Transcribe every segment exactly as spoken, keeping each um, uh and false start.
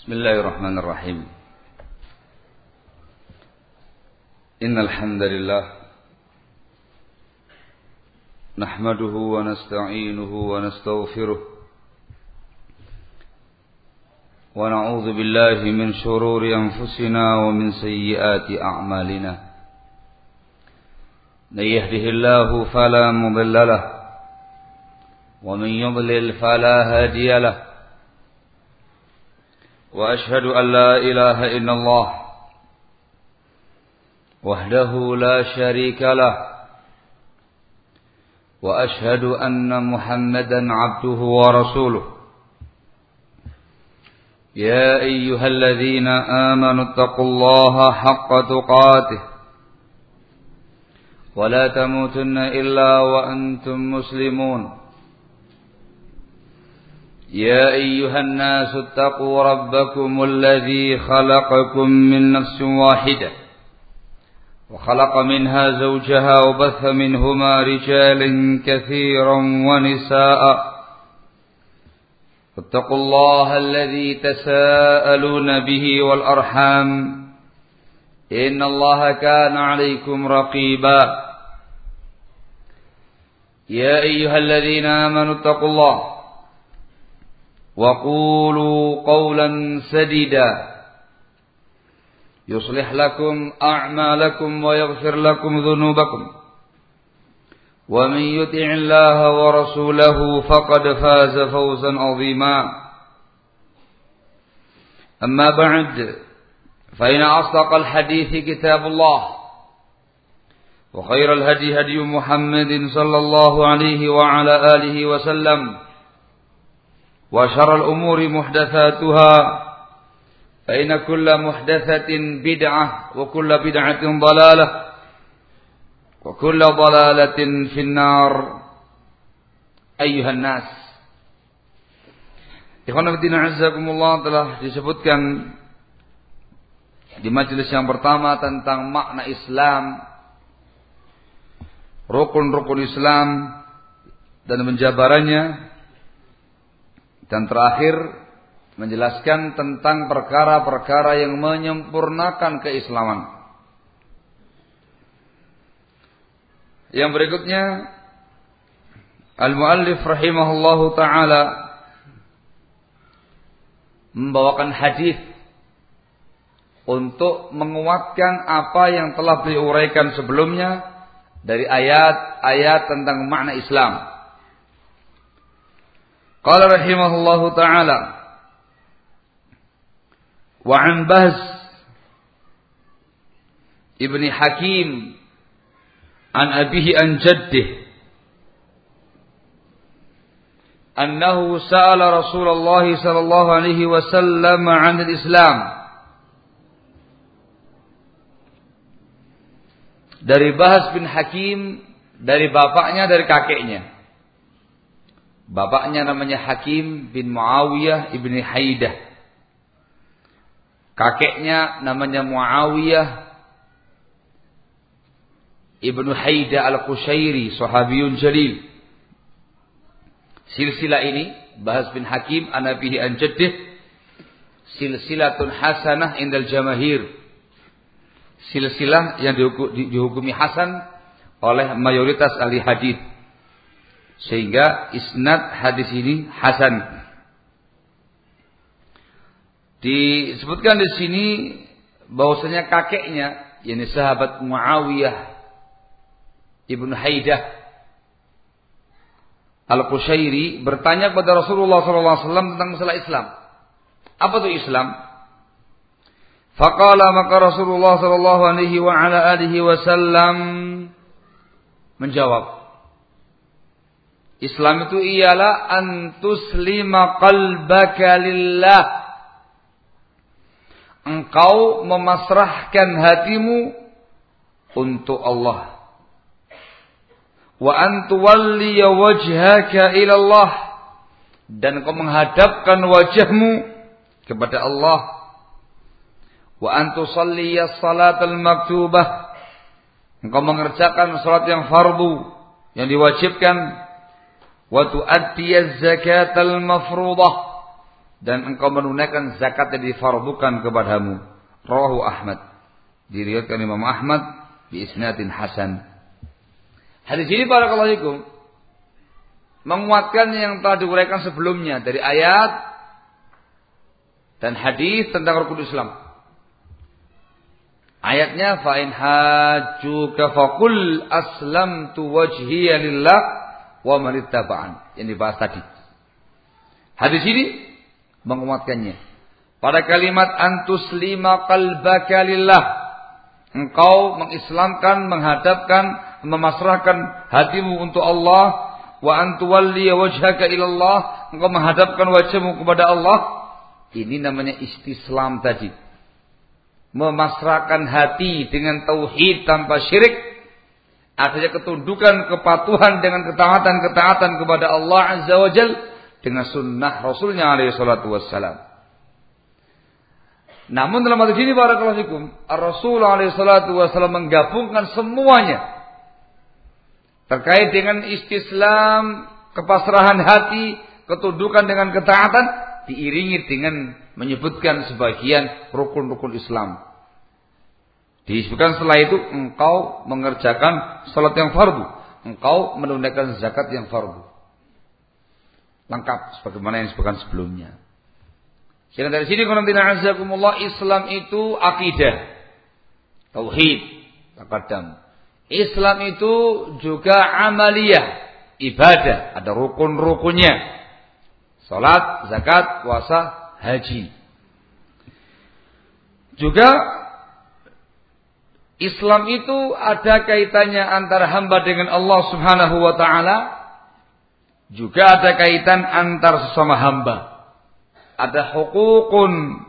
Bismillahirrahmanirrahim. Innal hamdalillah nahmaduhu wa nasta'inuhu wa nastaghfiruh wa na'udzu billahi min shururi anfusina wa min sayyiati a'malina. Man yahdihillahu fala mudilla lahu wa man yudlil fala hadiya lahu. وأشهد أن لا إله إلا الله وحده لا شريك له وأشهد أن محمدا عبده ورسوله يا أيها الذين آمنوا اتقوا الله حق تقاته ولا تموتن إلا وأنتم مسلمون يا أيها الناس اتقوا ربكم الذي خلقكم من نفس واحدة وخلق منها زوجها وبث منهما رجالا كثيرا ونساء واتقوا الله الذي تساءلون به والأرحام إن الله كان عليكم رقيبا يا أيها الذين آمنوا اتقوا الله وقولوا قولا سديدا يصلح لكم أعمالكم ويغفر لكم ذنوبكم ومن يطع الله ورسوله فقد فاز فوزا عظيما أما بعد فإن أصدق الحديث كتاب الله وخير الهدي هدي محمد صلى الله عليه وعلى آله وسلم وشر الأمور محدثاتها فإن كل محدثة بدعة وكل بدعة ضلالة وكل ضلالة في النار أيها الناس. Ikhwan fillah azzakumullah, telah disebutkan di majelis yang pertama tentang makna Islam, rukun-rukun Islam dan menjabarannya. Dan terakhir menjelaskan tentang perkara-perkara yang menyempurnakan keislaman. Yang berikutnya, al-muallif rahimahullahu ta'ala membawakan hadis untuk menguatkan apa yang telah beliau uraikan sebelumnya dari ayat-ayat tentang makna Islam. Qala rahimahullahu ta'ala wa an Bahz ibni Hakim an abihi an jaddih annahu sa'ala Rasulullah sallallahu alaihi wasallam 'an al-Islam. Dari Bahz bin Hakim, dari bapaknya, dari kakeknya. Bapaknya namanya Hakim bin Muawiyah ibni Haidah. Kakeknya namanya Muawiyah ibnu Haidah al-Qushairi, sahabiyun jalil. Silsilah ini, Bahz bin Hakim an abihi an jaddih, silsilatun hasanah indal jamahir. Silsilah yang dihukumi hasan oleh mayoritas ahli hadis. Sehingga isnad hadis ini hasan. Disebutkan di sini bahwasanya kakeknya, yakni sahabat Muawiyah ibnu Haidah al-Qushairi, bertanya kepada Rasulullah sallallahu alaihi wasallam tentang masalah Islam. Apa itu Islam? Faqala, maka Rasulullah sallallahu alaihi wa ala alihi wasallam menjawab, Islam itu ialah antuslima qalbaka lillah. Engkau memasrahkan hatimu untuk Allah. Wa antuwalli wajhaka ila Allah. Dan engkau menghadapkan wajahmu kepada Allah. Wa antusalli as-salatal maktubah. Engkau mengerjakan salat yang fardu, yang diwajibkan. Wa tu'addiyaz zakatal mafruḍah, dan engkau menunaikan zakat yang difardukan kepadamu. Rawahu Ahmad. Diriwayatkan Imam Ahmad bi isnadin hasan. Hadis ini barakallahu fikum menguatkan yang telah diuraikan sebelumnya dari ayat dan hadis tentang rukun Islam. Ayatnya fa in hajjuka faqul aslamtu wajhiya lillah wa man ittaba'an, yang dibahas tadi. Hadis ini menguatkannya. Pada kalimat antuslima qalbaka lillah, engkau mengislamkan, menghadapkan, memasrahkan hatimu untuk Allah, wa antuwalli wajhaka ilallah, engkau menghadapkan wajahmu kepada Allah. Ini namanya istislam tadi. Memasrahkan hati dengan tauhid tanpa syirik, adanya ketundukan, kepatuhan dengan ketaatan-ketaatan kepada Allah Azza wa Jal dengan sunnah Rasulnya alaihi salatu wassalam. Namun dalam hadis ini barakallahu fikum, Rasul alaihi salatu wassalam menggabungkan semuanya terkait dengan istislam, kepasrahan hati, ketundukan dengan ketaatan, diiringi dengan menyebutkan sebagian rukun-rukun Islam. Disebutkan setelah itu engkau mengerjakan salat yang fardu, engkau menunaikan zakat yang fardu. Lengkap sebagaimana yang disebutkan sebelumnya. Sehingga dari sini qantina azakumullah, Islam itu akidah, tauhid, taqaddam. Islam itu juga amaliyah, ibadah, ada rukun-rukunnya. Salat, zakat, puasa, haji. Juga Islam itu ada kaitannya antara hamba dengan Allah Subhanahu wa taala, juga ada kaitan antar sesama hamba. Ada hukukun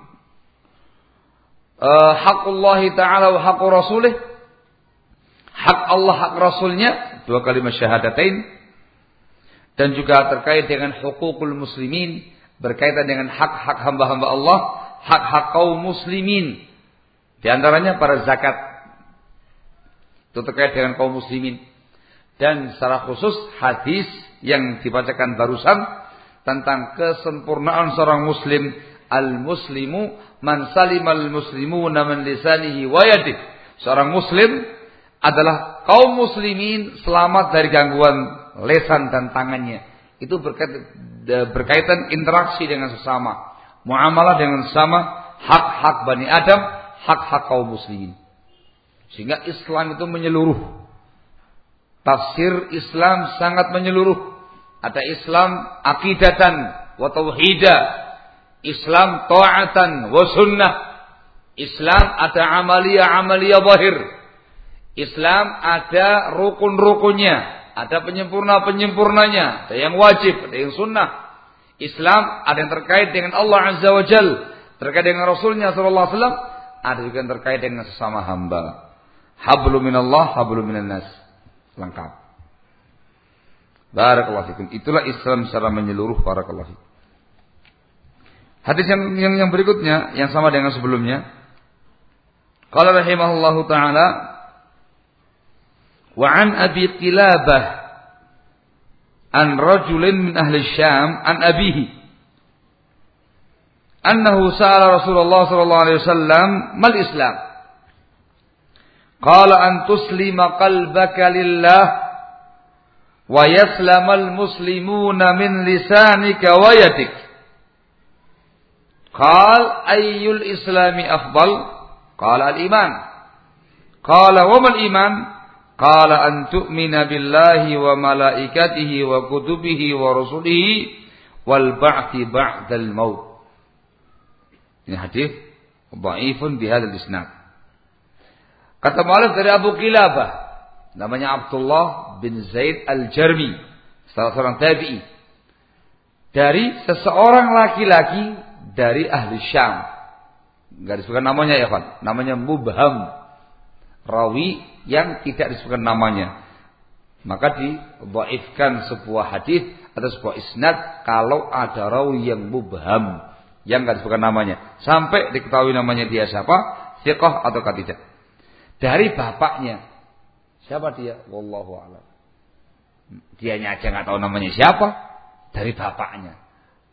uh, haqullah taala wa haqur rasulih. Hak Allah, hak Rasulnya, dua kalimat syahadatain. Dan juga terkait dengan hukukul muslimin, berkaitan dengan hak-hak hamba-hamba Allah, hak-hak kaum muslimin. Di antaranya para zakat. Itu terkait dengan kaum muslimin. Dan secara khusus hadis yang dibacakan barusan tentang kesempurnaan seorang muslim. Al-muslimu man salimal muslimuna min lisanihi wa yadihi. Seorang muslim adalah kaum muslimin selamat dari gangguan lesan dan tangannya. Itu berkaitan, berkaitan interaksi dengan sesama, muamalah dengan sesama, hak-hak Bani Adam, hak-hak kaum muslimin. Sehingga Islam itu menyeluruh. Tafsir Islam sangat menyeluruh. Ada Islam akidatan wa tauhida, Islam ta'atan wa sunnah. Islam ada amalia-amalia zahir. Islam ada rukun-rukunnya, ada penyempurna-penyempurnanya, ada yang wajib, ada yang sunnah. Islam ada yang terkait dengan Allah Azza wa Jal, terkait dengan Rasulnya sallallahu alaihi wasallam, ada juga yang terkait dengan sesama hamba. Hablum minallah, hablum minan nas. Lengkap. Barakallahu fikum. Itulah Islam secara menyeluruh, barakallahu fikum. Hadis yang, yang yang berikutnya yang sama dengan sebelumnya. Qala rahimahullahu taala, wa an Abi Qilabah an rajulin min ahli Syam an abihi annahu sa'ala Rasulullah sallallahu alaihi wasallam mal Islam. Qala an tuslima qalbaka lillah wa yaslamal muslimuna min lisanika wa yadik. Qala ayyul islami afdal? Qala al-iman. Qala wa mal iman? Qala an tu'mina billahi wa malaikatihi wa kutubihi wa rusulihi wal ba'thi ba'dal maut. Ini hadis dhaifun bi hadzal isnad. Kata mu'allif dari Abu Qilabah, namanya Abdullah bin Zaid Al-Jarmi, salah seorang tabi'i. Dari seseorang laki-laki dari ahli Syam. Enggak disebutkan namanya ya, Pak. Namanya mubham. Rawi yang tidak disebutkan namanya. Maka didhaifkan sebuah hadis atau sebuah isnad kalau ada rawi yang mubham, yang enggak disebutkan namanya, sampai diketahui namanya dia siapa, thiqah atau tidak. Dari bapaknya. Siapa dia? Wallahu a'lam. Dianya aja enggak tahu namanya siapa, dari bapaknya.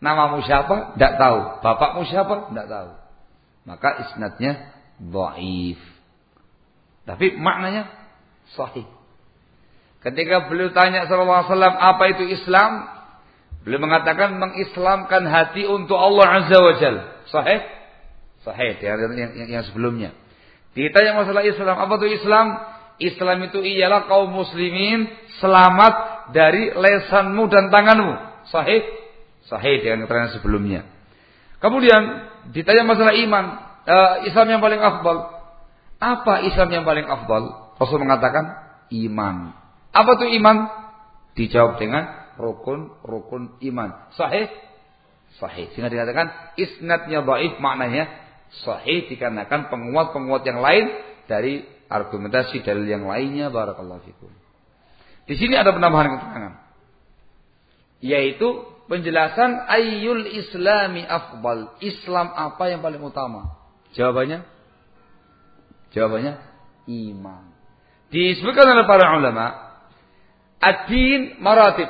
Namamu siapa? Tidak tahu. Bapakmu siapa? Tidak tahu. Maka isnadnya dhaif. Tapi maknanya sahih. Ketika beliau tanya sallallahu alaihi wasallam apa itu Islam, beliau mengatakan mengislamkan hati untuk Allah Azza wa Jalla. Sahih? Sahih yang, yang, yang sebelumnya. Ditanya masalah Islam, apa itu Islam? Islam itu ialah kaum muslimin selamat dari lesanmu dan tanganmu. Sahih? Sahih dengan keterangan sebelumnya. Kemudian ditanya masalah iman, uh, Islam yang paling afdal. Apa Islam yang paling afdal? Rasul mengatakan iman. Apa itu iman? Dijawab dengan rukun-rukun iman. Sahih? Sahih. Sehingga dikatakan isnadnya dhaif, maknanya sahih dikarenakan penguat-penguat yang lain dari argumentasi dalil yang lainnya. Barakallahu fikum. Di sini ada penambahan keterangan, yaitu penjelasan ayyul islami afdal. Islam apa yang paling utama? Jawabannya? Jawabannya iman. Disebutkan oleh para ulama, ad-din maratib.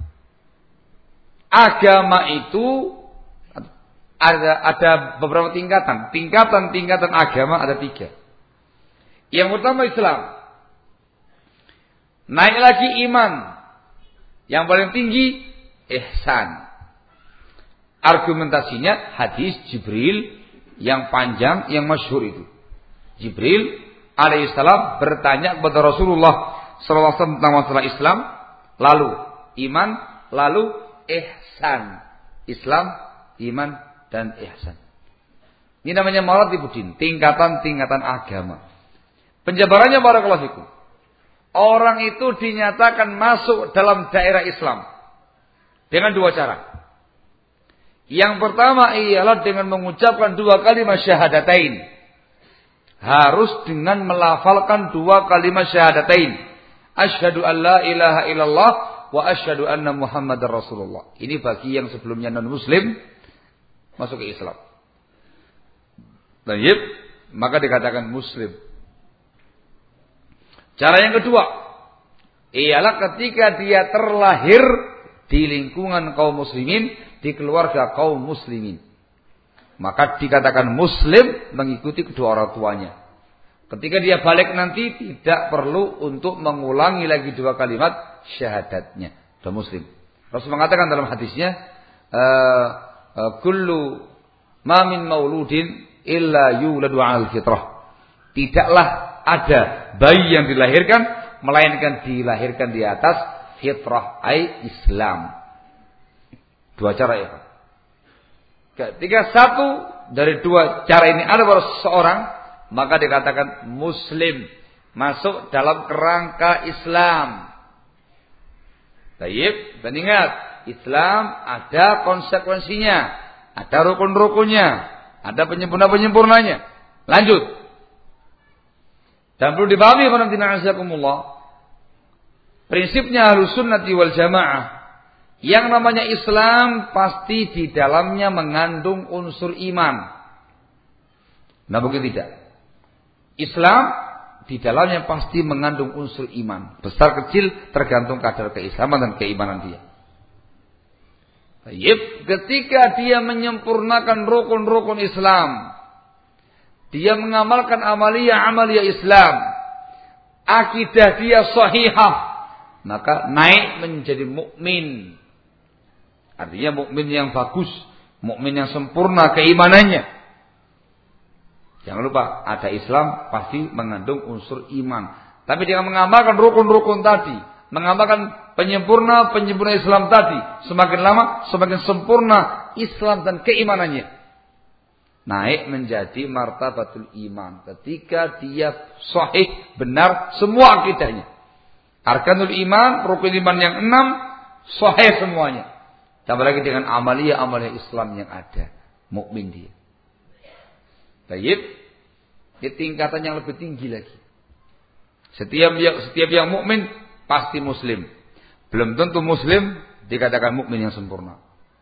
Agama itu ada ada beberapa tingkatan. Tingkatan-tingkatan agama ada tiga. Yang pertama Islam. Naik lagi iman. Yang paling tinggi ihsan. Argumentasinya hadis Jibril yang panjang, yang masyhur itu. Jibril alaihissalam bertanya kepada Rasulullah sallallahu alaihi wasallam tentang masalah Islam, lalu iman, lalu ihsan. Islam, iman, dan ihsan. Ini namanya maratibuddin, tingkatan-tingkatan agama. Penjabarannya barakallahu fikum. Orang itu dinyatakan masuk dalam daerah Islam dengan dua cara. Yang pertama ialah dengan mengucapkan dua kalimat syahadatain. Harus dengan melafalkan dua kalimat syahadatain. Asyhadu an la ilaha illallah wa asyhadu anna Muhammadar Rasulullah. Ini bagi yang sebelumnya non muslim masuk ke Islam. Baik, maka dikatakan muslim. Cara yang kedua ialah ketika dia terlahir di lingkungan kaum muslimin, di keluarga kaum muslimin, maka dikatakan muslim mengikuti kedua orang tuanya. Ketika dia balik nanti tidak perlu untuk mengulangi lagi dua kalimat syahadatnya. Sudah muslim. Rasul mengatakan dalam hadisnya, uh, uh, kullu ma min mauludin illa yuladu 'alal fitrah. Tidaklah ada bayi yang dilahirkan melainkan dilahirkan di atas fitrah, ai Islam. Dua cara ya. Ketika satu dari dua cara ini ada pada seseorang, maka dikatakan muslim, masuk dalam kerangka Islam. Baik, dan ingat, Islam ada konsekuensinya, ada rukun-rukunnya, ada penyempurna-penyempurnanya. Lanjut. Dan perlu dipahami qanati'azakumullah, prinsipnya Ahlussunnati wal Jamaah, yang namanya Islam pasti di dalamnya mengandung unsur iman. Nah, mungkin tidak. Islam di dalamnya pasti mengandung unsur iman. Besar kecil tergantung kadar keislaman dan keimanan dia. Baik, ketika dia menyempurnakan rukun-rukun Islam, dia mengamalkan amalia-amalia Islam, akidah dia sahihah, maka naik menjadi mukmin. Artinya mukmin yang bagus, mukmin yang sempurna keimanannya. Jangan lupa, ada Islam pasti mengandung unsur iman. Tapi dengan mengamalkan rukun-rukun tadi, mengamalkan penyempurna-penyempurna Islam tadi, semakin lama semakin sempurna Islam dan keimanannya. Naik menjadi martabatul iman ketika dia sahih, benar semua akidahnya. Arkanul iman, rukun iman yang enam, sahih semuanya. Tambah lagi dengan amalia-amalia Islam yang ada, mukmin dia. Baik, di tingkatan yang lebih tinggi lagi. Setiap yang setiap yang mukmin pasti muslim. Belum tentu muslim dikatakan mukmin yang sempurna.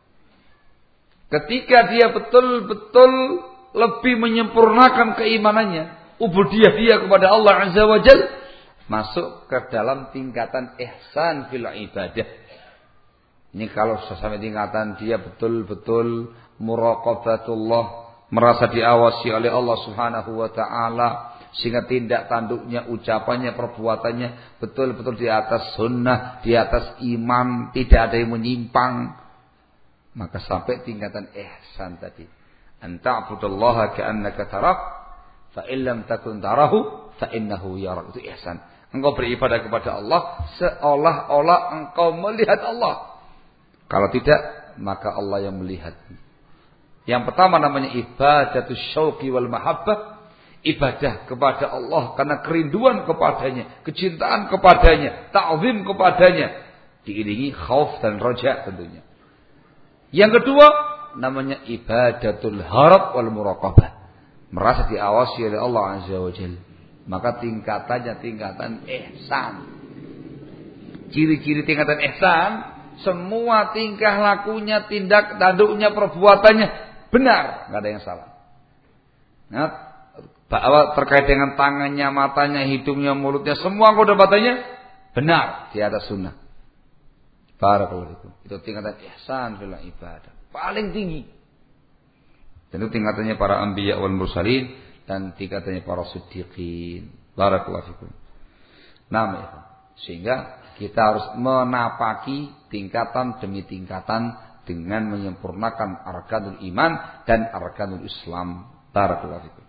Ketika dia betul-betul lebih menyempurnakan keimanannya, ubudiyah dia kepada Allah Azza wa Jalla, masuk ke dalam tingkatan ihsan fil ibadah. Ini kalau sudah sampai tingkatan dia betul-betul muraqabatullah, merasa diawasi oleh Allah Subhanahu wa taala, sehingga tindak tanduknya, ucapannya, perbuatannya betul-betul di atas sunnah, di atas iman, tidak ada yang menyimpang. Maka sampai tingkatan ihsan tadi. Anta'budallaha ka'annaka tarak, fa illam takun tarahu fa innahu yarak. Itu ihsan. Engkau beribadah kepada Allah seolah-olah engkau melihat Allah. Kalau tidak, maka Allah yang melihat. Yang pertama namanya ibadatus syauqi wal mahabbah. Ibadah kepada Allah karena kerinduan kepadanya, kecintaan kepadanya, ta'zim kepadanya, diiringi khauf dan raja tentunya. Yang kedua namanya ibadatul harab wal muraqabah, merasa diawasi oleh Allah Azza wa Jalla. Maka tingkatannya tingkatan ihsan. Ciri-ciri tingkatan ihsan, semua tingkah lakunya, tindak tanduknya, perbuatannya benar, enggak ada yang salah. Nah, bahwa terkait dengan tangannya, matanya, hidungnya, mulutnya, semua anggota badannya benar di atas sunnah. Barakallahu fikum. Itu tingkatan ihsan fil ibadah paling tinggi. Dan itu tingkatannya para anbiya wal mursalin dan tingkatannya para siddiqin. Barakallahu fikum. Nah, sehingga kita harus menapaki tingkatan demi tingkatan dengan menyempurnakan arkanul iman dan arkanul Islam. Barakallahu fikum.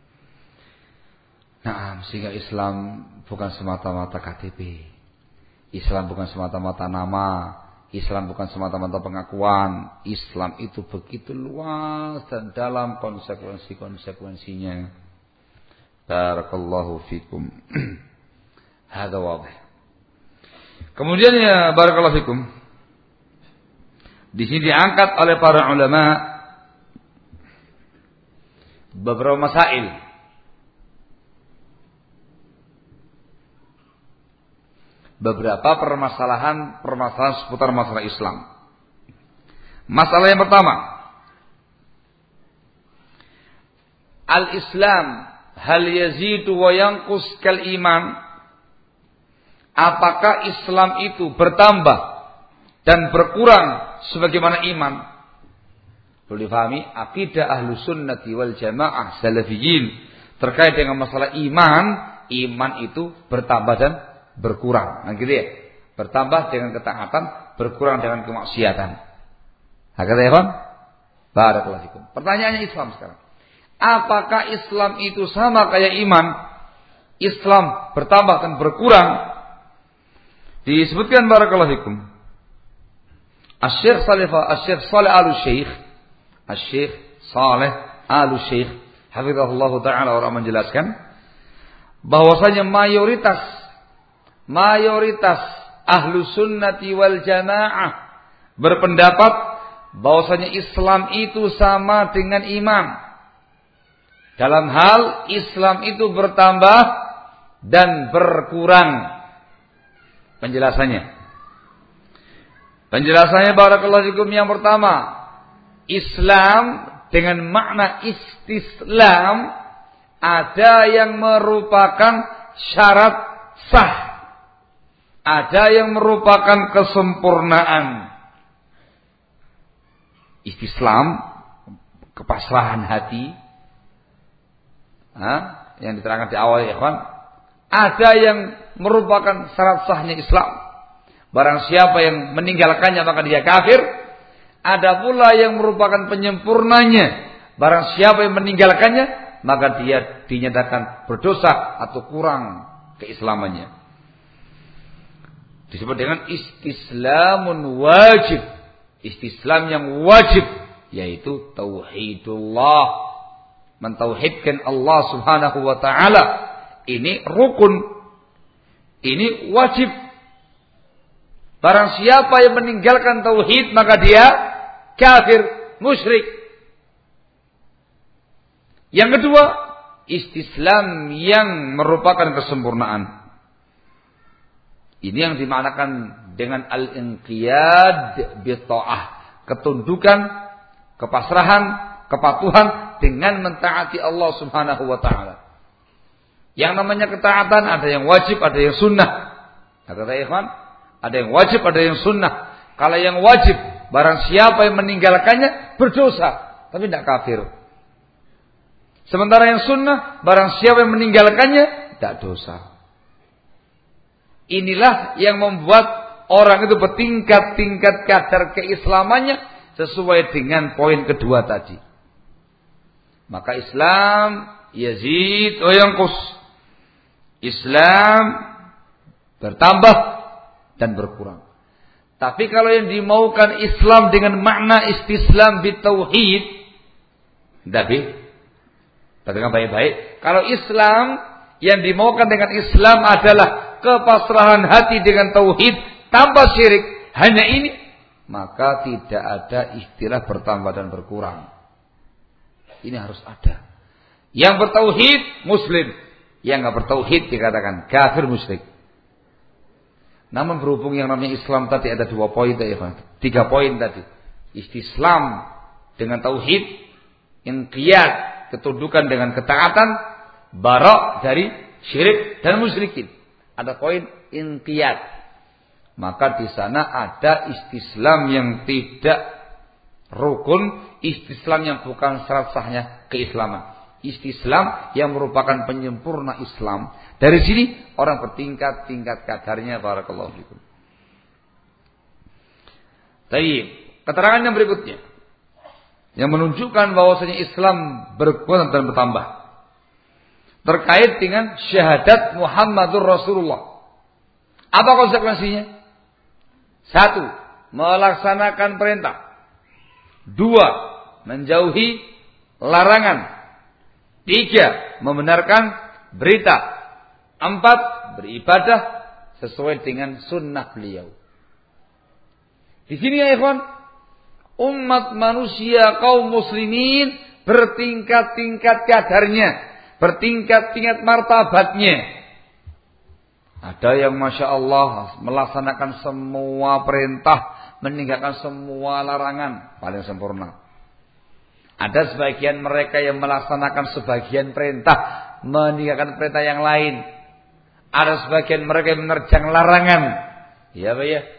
Nah, sehingga Islam bukan semata-mata K T P. Islam bukan semata-mata nama. Islam bukan semata-mata pengakuan. Islam itu begitu luas dan dalam konsekuensi-konsekuensinya. Barakallahu fikum. Hada wadih. Kemudian ya barakallahu fikum. Di sini diangkat oleh para ulama beberapa masail. Beberapa permasalahan-permasalahan seputar masalah Islam. Masalah yang pertama, al-Islam hal yazidu wa yanqus kal iman? Apakah Islam itu bertambah dan berkurang sebagaimana iman? Perlu difahami akidah Ahlus Sunnati wal Jamaah Salafiyin terkait dengan masalah iman. Iman itu bertambah dan berkurang, nah gitu ya. Bertambah dengan ketaatan, berkurang dengan kemaksiatan. Hakata ya, Pak? Barakallahu fikum. Pertanyaannya Islam sekarang. Apakah Islam itu sama kayak iman? Islam bertambah dan berkurang? Disebutkan barakallahu fikum. Asy-Syaikh Shalih Asy-Syaikh Shalih Al-Syekh, Asy-Syaikh Shalih Al-Syekh hafizahullahu taala orang menjelaskan bahwasanya mayoritas Mayoritas ahlu sunnati wal jamaah berpendapat bahwasanya Islam itu sama dengan iman. Dalam hal Islam itu bertambah dan berkurang. Penjelasannya. Penjelasannya barakallahu fikum yang pertama. Islam dengan makna istislam ada yang merupakan syarat sah. Ada yang merupakan kesempurnaan. Istislam, kepasrahan hati. Hah? Yang diterangkan di awal ya kawan. Ada yang merupakan syarat sahnya Islam. Barang siapa yang meninggalkannya maka dia kafir. Ada pula yang merupakan penyempurnanya. Barang siapa yang meninggalkannya maka dia dinyatakan berdosa atau kurang keislamannya. Disebut dengan istislamun wajib. Istislam yang wajib. Yaitu tauhidullah. Mentauhidkan Allah subhanahu wa ta'ala. Ini rukun. Ini wajib. Barang siapa yang meninggalkan tauhid maka dia kafir, musyrik. Yang kedua, istislam yang merupakan kesempurnaan. Ini yang dimaknakan dengan al-inqiyad bi-tha'ah, ketundukan, kepasrahan, kepatuhan dengan mentaati Allah Subhanahu wa taala. Yang namanya ketaatan ada yang wajib, ada yang sunnah. Kata ikhwan, ada yang wajib, ada yang sunnah. Kalau yang wajib, barang siapa yang meninggalkannya berdosa, tapi tidak kafir. Sementara yang sunnah, barang siapa yang meninggalkannya tidak dosa. Inilah yang membuat orang itu bertingkat-tingkat kadar keislamannya sesuai dengan poin kedua tadi. Maka Islam yazid wa yanqus. Islam bertambah dan berkurang. Tapi kalau yang dimaukan Islam dengan makna istislam bitauhid, tapi perhatikan baik-baik. Kalau Islam yang dimaukan dengan Islam adalah kepasrahan hati dengan tauhid tanpa syirik, hanya ini, maka tidak ada istilah bertambah dan berkurang. Ini harus ada. Yang bertauhid muslim, yang enggak bertauhid dikatakan kafir musyrik. Namun berhubung yang namanya Islam tadi ada dua poin tadi, tiga poin tadi. Istislam dengan tauhid, inqiyad, ketundukan dengan ketaatan, bara' dari syirik dan musyrikin. Ada poin inqiyad. Maka di sana ada istislam yang tidak rukun, istislam yang bukan syarat sahnya keislaman. Istislam yang merupakan penyempurna Islam. Dari sini orang bertingkat-tingkat kadarnya. Barakallahu fikum. Baik, keterangan yang berikutnya yang menunjukkan bahwasanya Islam berkurang dan bertambah terkait dengan syahadat Muhammadur Rasulullah. Apa konsekuensinya? Satu, melaksanakan perintah. Dua, menjauhi larangan. Tiga, membenarkan berita. Empat, beribadah sesuai dengan sunnah beliau. Di sini ya ikhwan, umat manusia kaum muslimin bertingkat-tingkat kadarnya, bertingkat-tingkat martabatnya. Ada yang Masya Allah melaksanakan semua perintah, meninggalkan semua larangan, paling sempurna. Ada sebagian mereka yang melaksanakan sebagian perintah, meninggalkan perintah yang lain. Ada sebagian mereka yang menerjang larangan. Ya Pak ya.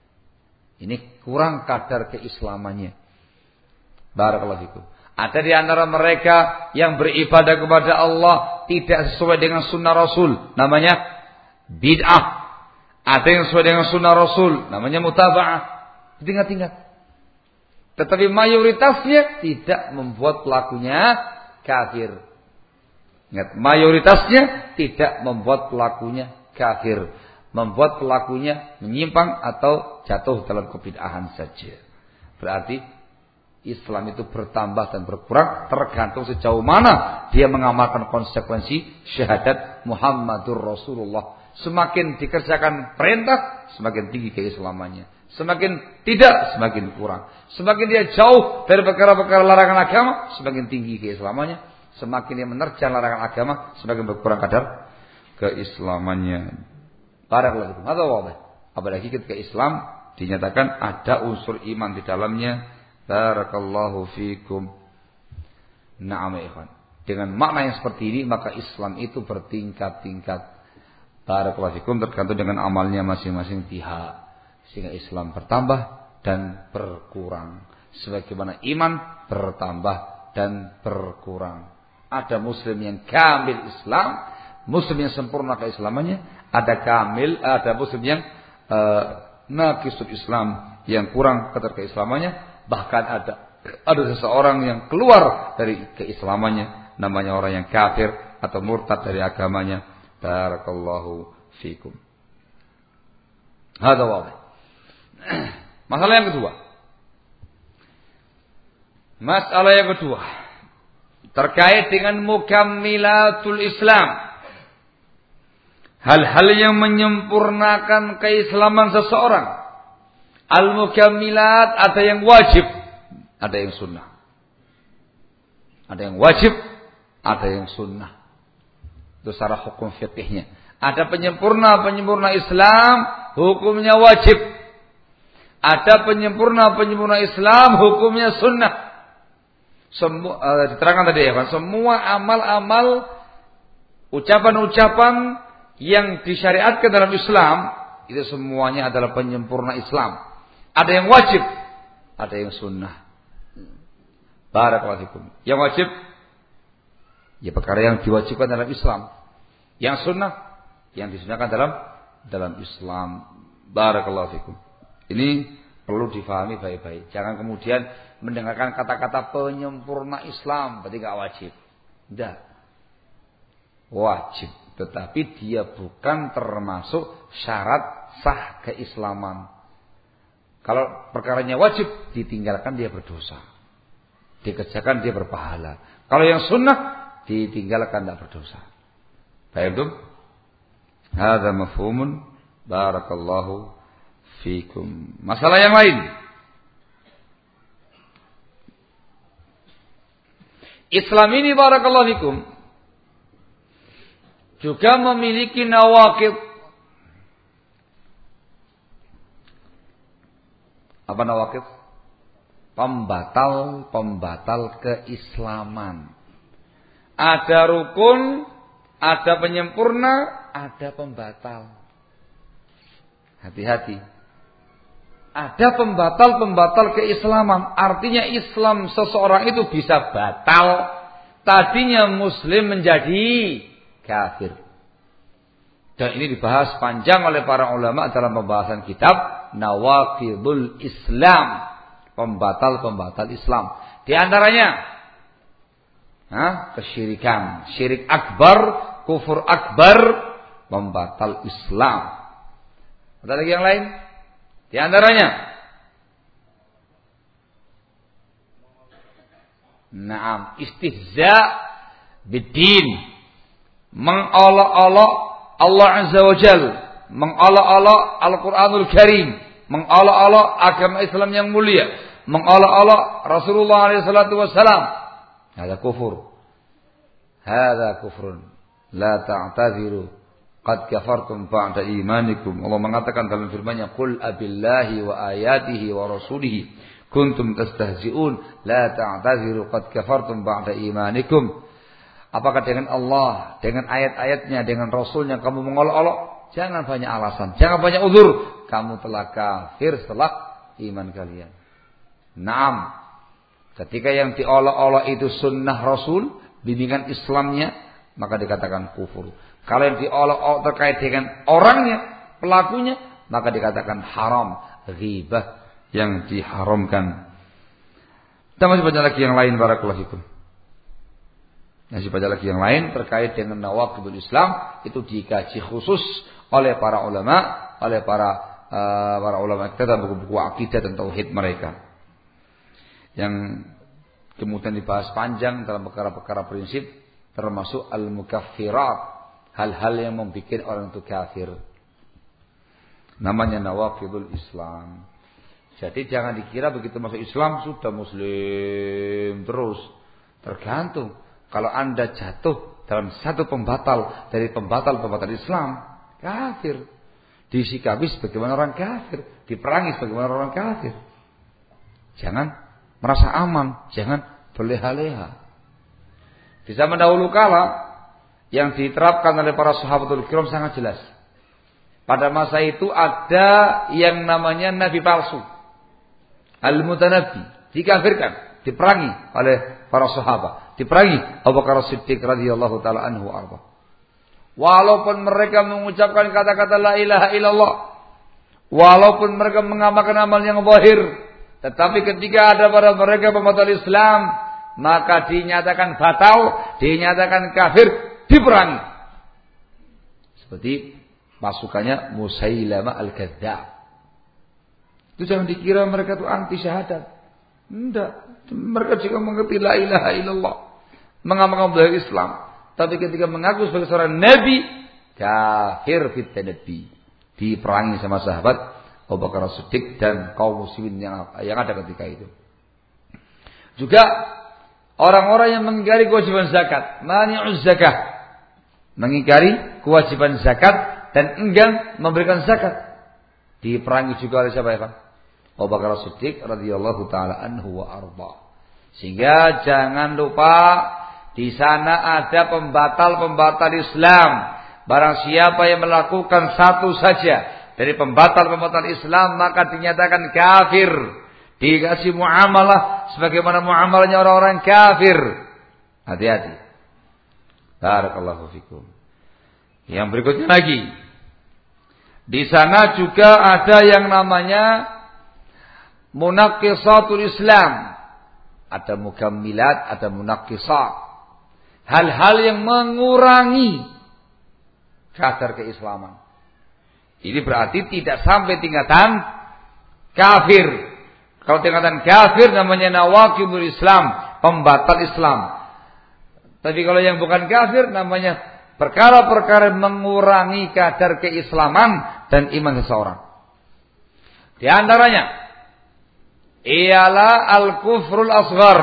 Ini kurang kadar keislamannya. Barakallahu fikum. Ada di antara mereka yang beribadah kepada Allah tidak sesuai dengan sunnah Rasul, namanya bid'ah. Ada yang sesuai dengan sunnah Rasul, namanya mutaba'ah. Tingkat-tingkat. Tetapi mayoritasnya tidak membuat pelakunya kafir. Ingat, mayoritasnya tidak membuat pelakunya kafir. Membuat pelakunya menyimpang atau jatuh dalam kebid'ahan saja. Berarti Islam itu bertambah dan berkurang tergantung sejauh mana dia mengamalkan konsekuensi syahadat Muhammadur Rasulullah. Semakin dikerjakan perintah, semakin tinggi keislamannya. Semakin tidak, semakin kurang. Semakin dia jauh dari perkara-perkara larangan agama, semakin tinggi keislamannya. Semakin dia menerjang larangan agama, semakin berkurang kadar keislamannya. Barakallahu fikum. Atau apa? Apalagi ketika Islam dinyatakan ada unsur iman di dalamnya. Barakallahu fikum. Na'am ya ikhwan. Dengan makna yang seperti ini, maka Islam itu bertingkat-tingkat. Barakallahu fikum, tergantung dengan amalnya masing-masing pihak. Sehingga Islam bertambah dan berkurang. Sebagaimana iman bertambah dan berkurang. Ada muslim yang kamil Islam, muslim yang sempurna keislamannya. Ada kamil, ada muslim yang uh, naqisul Islam, yang kurang kadar keislamannya. Bahkan ada ada seseorang yang keluar dari keislamannya, namanya orang yang kafir atau murtad dari agamanya. Barakallahu fikum. Hadza wadih. Masalah yang kedua. Masalah yang kedua terkait dengan mukammilatul Islam. Hal-hal yang menyempurnakan keislaman seseorang. Al-mukammilat ada yang wajib, ada yang sunnah. Ada yang wajib, ada yang sunnah. Itu secara hukum fikihnya. Ada penyempurna-penyempurna Islam, hukumnya wajib. Ada penyempurna-penyempurna Islam, hukumnya sunnah. Semua uh, diterangkan tadi ya Pak, semua amal-amal, ucapan-ucapan yang disyariatkan dalam Islam itu semuanya adalah penyempurna Islam. Ada yang wajib, ada yang sunnah. Barakallahu fikum. Yang wajib, ya perkara yang diwajibkan dalam Islam. Yang sunnah, yang disunahkan dalam dalam Islam. Barakallahu fikum. Ini perlu difahami baik-baik. Jangan kemudian mendengarkan kata-kata penyempurna Islam, berarti enggak wajib. Tidak. Wajib, tetapi dia bukan termasuk syarat sah keislaman. Kalau perkaranya wajib, ditinggalkan dia berdosa. Dikerjakan dia berpahala. Kalau yang sunnah, ditinggalkan tidak berdosa. Baik itu. Hadza mafhumun. Barakallahu fikum. Masalah yang lain. Islam ini barakallahu fikum juga memiliki nawaqid. Apa nawaqid? Pembatal-pembatal keislaman. Ada rukun, ada penyempurna, ada pembatal. Hati-hati. Ada pembatal-pembatal keislaman. Artinya Islam seseorang itu bisa batal. Tadinya Muslim menjadi kafir. Dan ini dibahas panjang oleh para ulama dalam pembahasan kitab Nawaqidul Islam. Pembatal-pembatal Islam. Di antaranya ha, kesyirikan. Syirik akbar, kufur akbar, pembatal Islam. Ada lagi yang lain? Di antaranya Naam, istihza bid-din. Mengolok-olok Allah Azza wa Jal, mengolok-olok Al-Qur'anul Karim, mengolok-olok agama Islam yang mulia, mengolok-olok Rasulullah alaihi salatu wasalam. Hada kufur. Hada kufrun. La ta'tadziru qad kafartum ba'da imanikum. Allah mengatakan dalam firman-Nya, "Qul abillahi wa ayatihi wa rasulihi kuntum tastahzi'un la ta'tadziru qad kafartum ba'da imanikum." Apakah dengan Allah, dengan ayat-ayatnya, dengan Rasulnya kamu mengolok-olok? Jangan banyak alasan, jangan banyak uzur. Kamu telah kafir setelah iman kalian. Naam. Ketika yang diolok-olok itu sunnah Rasul, bimbingan Islamnya, maka dikatakan kufur. Kalau yang diolok-olok terkait dengan orangnya, pelakunya, maka dikatakan haram, ghibah yang diharamkan. Dan masih banyak lagi yang lain, barakallahu fikum. Masih banyak lagi yang lain terkait dengan nawaqidul Islam, itu dikaji khusus oleh para ulama, oleh para uh, para ulama kita dalam buku-buku akidah dan tauhid mereka. Yang kemudian dibahas panjang dalam perkara-perkara prinsip, termasuk al-mukaffirat, hal-hal yang membuat orang itu kafir. Namanya nawaqidul Islam. Jadi jangan dikira begitu masuk Islam sudah muslim terus. Tergantung. Kalau Anda jatuh dalam satu pembatal dari pembatal-pembatal Islam, kafir. Disikapi sebagaimana orang kafir, diperangi sebagaimana orang kafir. Jangan merasa aman, jangan berleha-leha. Di zaman dahulu kala yang diterapkan oleh para sahabatul kiram sangat jelas. Pada masa itu ada yang namanya nabi palsu, al-mutanabbi, dikafirkan, diperangi oleh para sahabat. Diperangi Abu Bakar Siddiq radhiyallahu taala anhu arba. Walaupun mereka mengucapkan kata-kata la ilaha illallah, walaupun mereka mengamalkan amal yang zahir, tetapi ketika ada pada mereka pembatal Islam, maka dinyatakan batal, dinyatakan kafir, diperangi. Seperti pasukannya Musailamah al-Kadzdzab. Itu jangan dikira mereka itu anti syahadat. Tidak. Mereka juga mengerti la ilaha illallah, mengamalkan budaya Islam, tapi ketika mengaku sebagai seorang nabi, kafir fit nabi, diperangi sama sahabat Abu Bakar Siddiq dan kaum muslimin yang yang ada ketika itu. Juga orang-orang yang mengingkari kewajiban zakat, mani'uz zakah, mengingkari kewajiban zakat dan enggan memberikan zakat, diperangi juga oleh siapa ya Pak? Abu Bakar Siddiq radhiyallahu taala anhu wa arba. Sehingga jangan lupa di sana ada pembatal-pembatal Islam. Barang siapa yang melakukan satu saja dari pembatal-pembatal Islam maka dinyatakan kafir. Dikasih muamalah sebagaimana muamalahnya orang-orang kafir. Hati-hati. Barakallahu fikum. Yang berikutnya lagi. Di sana juga ada yang namanya munaqqisatul Islam. Ada mukammilat, ada munaqqisat. Hal-hal yang mengurangi kadar keislaman. Ini berarti tidak sampai tingkatan kafir. Kalau tingkatan kafir namanya nawaqidul Islam, pembatal Islam. Tapi kalau yang bukan kafir namanya perkara-perkara mengurangi kadar keislaman dan iman seseorang. Di antaranya ialah al-kufrul asghar.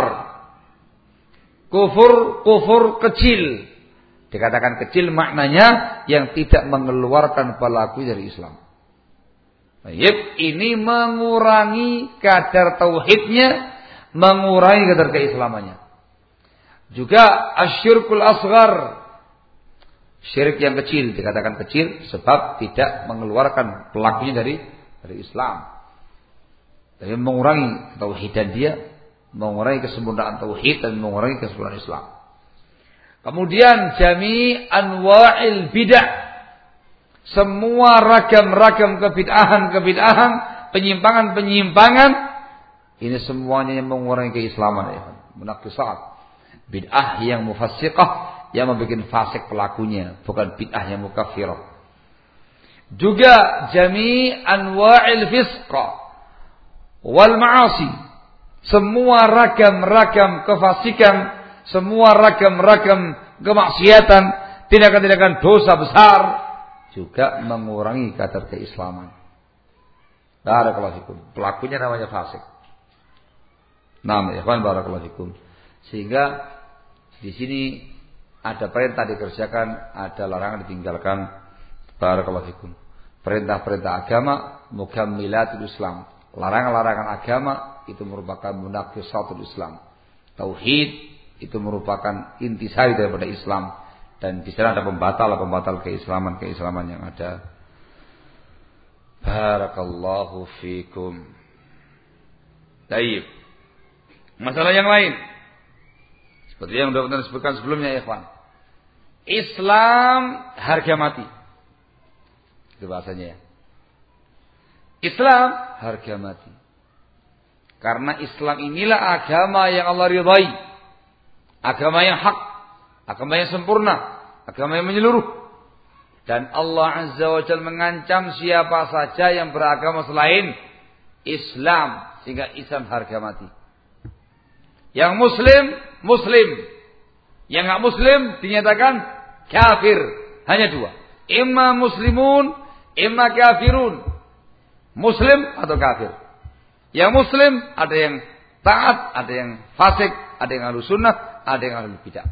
Kufur kufur kecil. Dikatakan kecil maknanya yang tidak mengeluarkan pelaku dari Islam. Baik, ini mengurangi kadar tauhidnya, mengurangi kadar keislamannya. Juga asyirkul asghar. Syirik yang kecil dikatakan kecil sebab tidak mengeluarkan pelakunya dari dari Islam. Tapi mengurangi tauhidan dia, mengurangi kesempurnaan tauhid dan mengurangi kesempurnaan Islam. Kemudian jami anwa'il bid'ah. Semua ragam-ragam kebid'ahan-kebid'ahan, penyimpangan-penyimpangan, ini semuanya yang mengurangi keislaman ya. Munaqqisat. Bid'ah yang mufassiqah, yang membuat fasik pelakunya, bukan bid'ah yang mukaffirah. Juga jami anwa'il fisqa wal ma'asi. Semua ragam-ragam kefasikan, semua ragam-ragam kemaksiatan, tindakan-tindakan dosa besar juga mengurangi kadar keislaman. Barakallahu fikum. Pelakunya namanya fasik. Nama ikhwan barakallahu fikum. Sehingga di sini ada perintah dikerjakan, ada larangan ditinggalkan. Barakallahu fikum. Perintah-perintah agama mukammilatul Islam. Larangan-larangan agama itu merupakan munaqqisatul Islam. Tauhid itu merupakan intisari daripada Islam. Dan di sana ada pembatal-pembatal keislaman, keislaman yang ada. Barakallahu fikum. Baik. Masalah yang lain. Seperti yang sudah pernah disebutkan sebelumnya ya ikhwan. Islam harga mati. Itu bahasanya ya. Islam harga mati. Karena Islam inilah agama yang Allah ridhai. Agama yang hak. Agama yang sempurna, agama yang menyeluruh. Dan Allah Azza wa Jalla mengancam siapa saja yang beragama selain Islam. Sehingga Islam harga mati. Yang Muslim, Muslim. Yang enggak Muslim dinyatakan kafir. Hanya dua. Imma muslimun, imma kafirun. Muslim atau kafir. Yang Muslim ada yang taat, ada yang fasik, ada yang ahlu sunnah, ada yang ahlu bidah.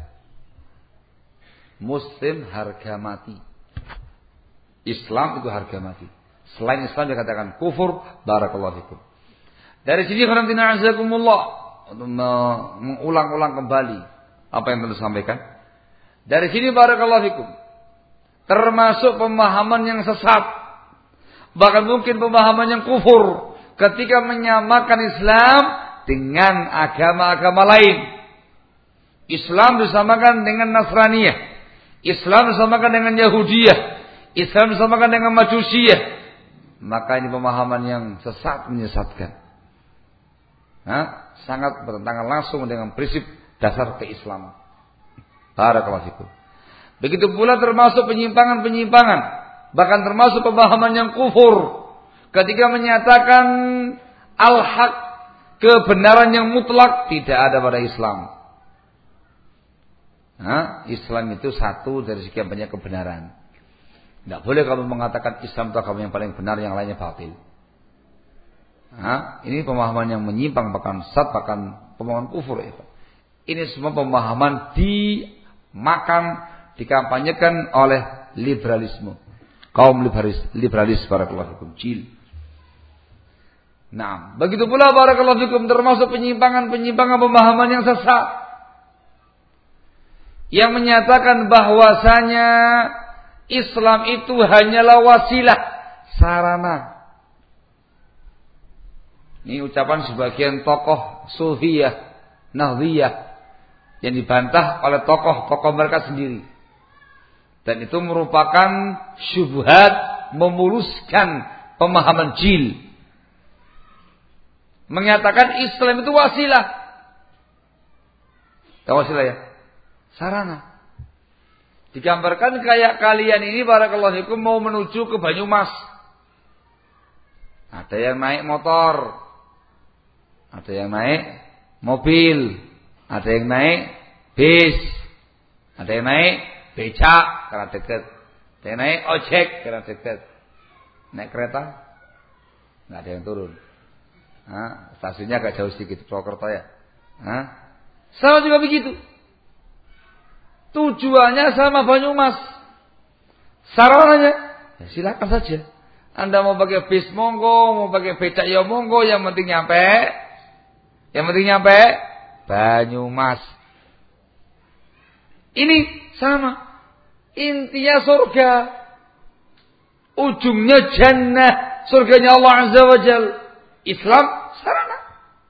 Muslim harga mati. Islam itu harga mati. Selain Islam dikatakan kufur. Barakallahu fikum. Dari sini khairan azakumullah, untuk mengulang-ulang kembali apa yang telah disampaikan. Dari sini barakallahu fikum, termasuk pemahaman yang sesat, bahkan mungkin pemahaman yang kufur ketika menyamakan Islam dengan agama-agama lain. Islam disamakan dengan Nasraniyah. Islam disamakan dengan Yahudiyah. Islam disamakan dengan Majusiyah. Maka ini pemahaman yang sesat, menyesatkan. Nah, sangat bertentangan langsung dengan prinsip dasar keislaman. Barakallahu fikum. Begitu pula termasuk penyimpangan-penyimpangan. Bahkan termasuk pemahaman yang kufur. Ketika menyatakan al-haq, kebenaran yang mutlak, tidak ada pada Islam. Nah, Islam itu satu dari sekian banyak kebenaran. Tidak boleh kamu mengatakan Islam itu agama yang paling benar, yang lainnya batil. Nah, ini pemahaman yang menyimpang, bahkan sesat, bahkan pemahaman kufur itu. Ini semua pemahaman dimakan, dikampanyekan oleh liberalisme. Kaum liberalis, liberalis barakallahu fikum. Jil. Nah, begitu pula barakallahu fikum termasuk penyimpangan-penyimpangan pemahaman yang sesat. Yang menyatakan bahwasanya Islam itu hanyalah wasilah sarana. Ini ucapan sebagian tokoh Sufiyah, Nahdiyah yang dibantah oleh tokoh-tokoh mereka sendiri. Dan itu merupakan syubhat memuluskan pemahaman jil. Menyatakan Islam itu wasilah. Tahu wasilah ya? Sarana. Digambarkan kayak kalian ini barakallahu fikum mau menuju ke Banyumas. Ada yang naik motor. Ada yang naik mobil, ada yang naik bis, ada yang naik becak karena dekat, ada yang naik ojek karena dekat. Naik kereta, nggak ada yang turun. Nah, stasiunnya agak jauh sedikit, Purwokerto ya. Nah, sama juga begitu. Tujuannya sama Banyumas. Sarananya, ya silakan saja. Anda mau pakai bis monggo, mau pakai becak ya monggo, yang penting nyampe. Yang penting nyampe Banyumas. Ini sama. Intinya surga. Ujungnya jannah. Surganya Allah Azza wa Jal. Islam sarana.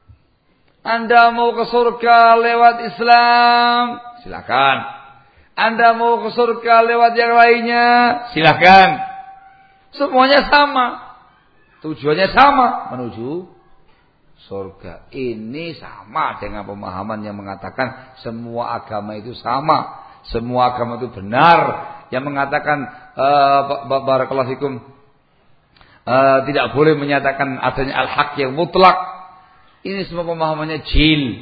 Anda mau ke surga lewat Islam, silakan. Anda mau ke surga lewat yang lainnya, silakan. Semuanya sama. Tujuannya sama, menuju surga. Ini sama dengan pemahaman yang mengatakan semua agama itu sama, semua agama itu benar. Yang mengatakan uh, barakallahu fikum uh, tidak boleh menyatakan adanya al-haq yang mutlak. Ini semua pemahamannya jil,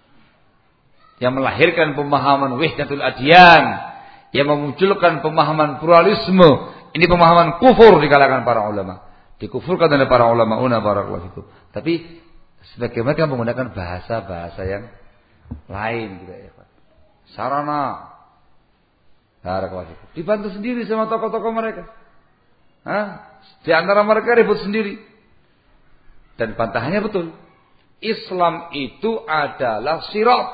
yang melahirkan pemahaman wahdatul adyan, yang memunculkan pemahaman pluralisme. Ini pemahaman kufur di kalangan para ulama, dikufurkan oleh para ulama una barakallahu fikum. Tapi sebagian mereka menggunakan bahasa-bahasa yang lain gitu ya. Sarana. Barakallahu fikum. Dibantu sendiri sama tokoh-tokoh mereka. Hah? Di antara mereka ribut sendiri. Dan bantahannya betul. Islam itu adalah sirat.